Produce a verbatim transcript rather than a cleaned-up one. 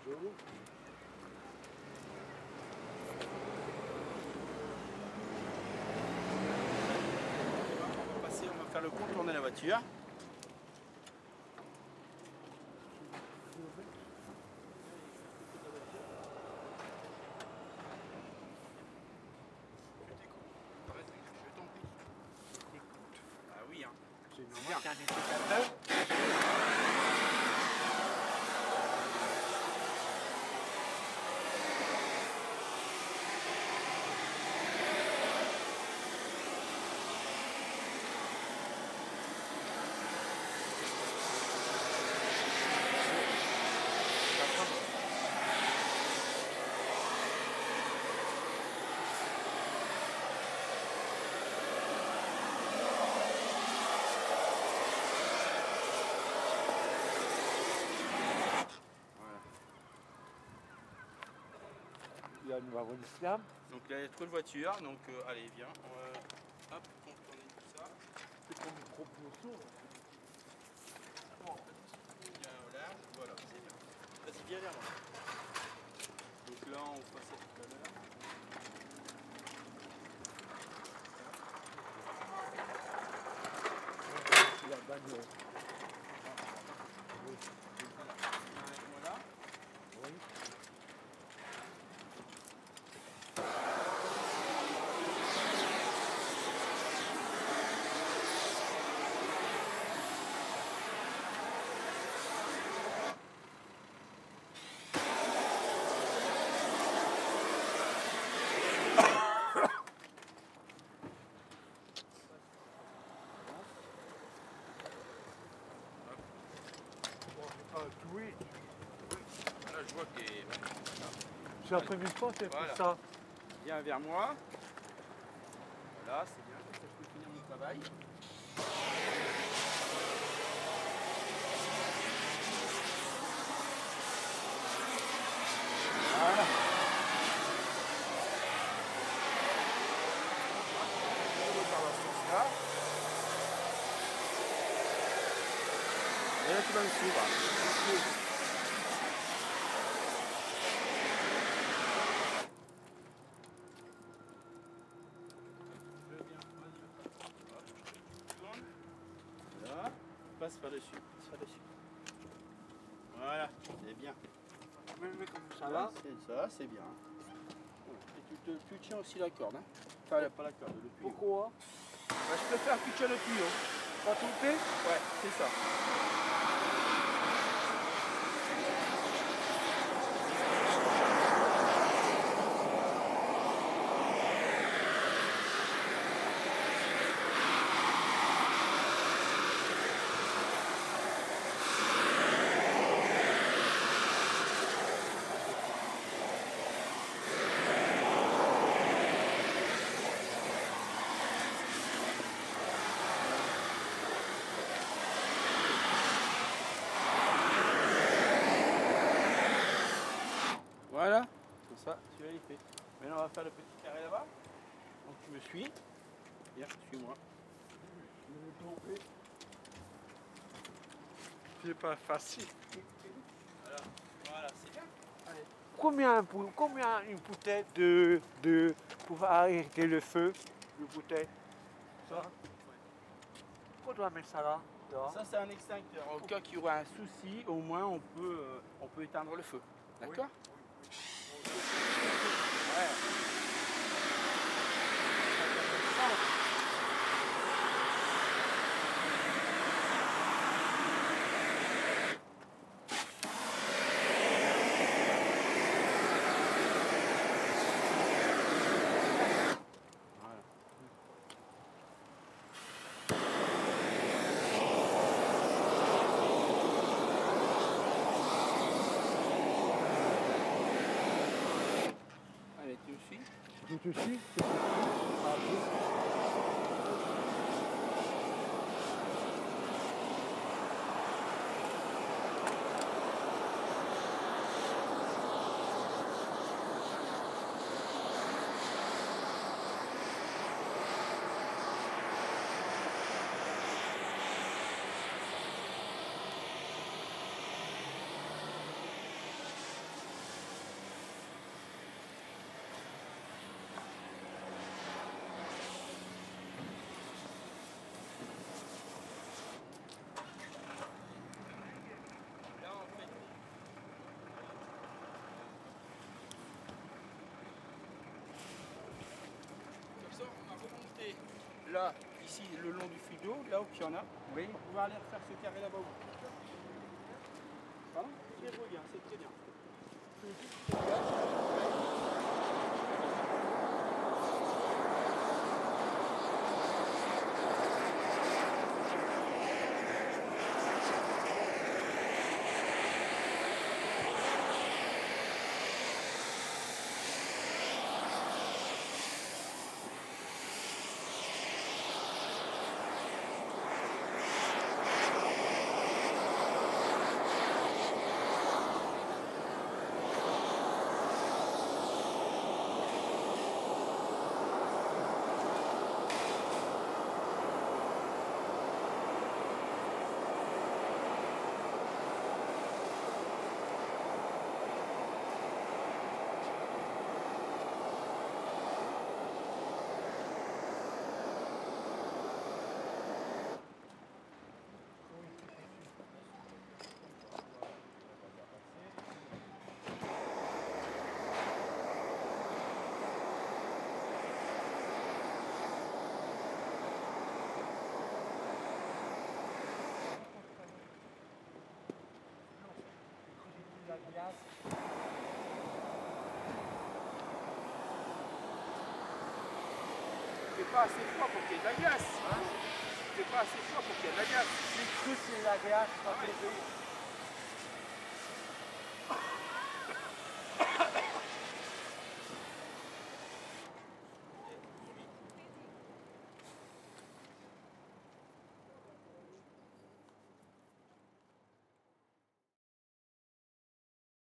On va passer, on va faire le contourner de la voiture. Ah oui, hein. C'est bien. C'est un détectateur. Il y a une voie d'islam. Donc là, il y a trop de voitures, donc euh, allez, viens, on va hop, contourner tout ça. C'est comme une proposition. Bien au large, voilà, c'est bien. Vas-y, viens vers moi. Donc là, on passait tout à l'heure. C'est la bagnole. Voilà. Oui. Ah, oui. Là, je vois qu'il est... C'est un premier pas, c'est Voilà. pour ça. Viens vers moi. Voilà, c'est bien, comme ça je peux finir mon travail. Voilà. Par dans ce sens-là. Et là, tu vas me suivre. Voilà, passe par-dessus, passe par-dessus. Voilà, c'est bien. Mais comme ça là. C'est ça, c'est bien. Et tu, te, tu tiens aussi la corde, hein. Enfin, pas la corde, le tuyau. Pourquoi? Bah, je préfère que tu tiens le tuyau. Pas tout fait? Ouais, c'est ça. Voilà, comme ça, celui-là il est fait. Maintenant on va faire le petit carré là-bas. Donc tu me suis. Viens, suis-moi. C'est pas facile. Voilà, voilà, c'est bien. Allez. Combien, pour- combien une bouteille de, de pour arrêter le feu, une bouteille? Ça? Ouais. Pourquoi on doit mettre ça là? Dehors? Ça c'est un extincteur. Au cas qu'il y aura un souci, au moins on peut, euh, on peut éteindre le feu. D'accord? Ouais. Allez, tu me suis? Je te suis, je te suis. Ah, oui. là, ici, le long du fuseau, là où il y en a. Oui. On va pouvoir aller refaire ce carré là-bas. Pardon? C'est très bien, c'est très bien. C'est pas assez froid pour qu'il y ait de la glace. Hein? C'est pas assez froid pour qu'il y ait de la glace. C'est tout, c'est la glace.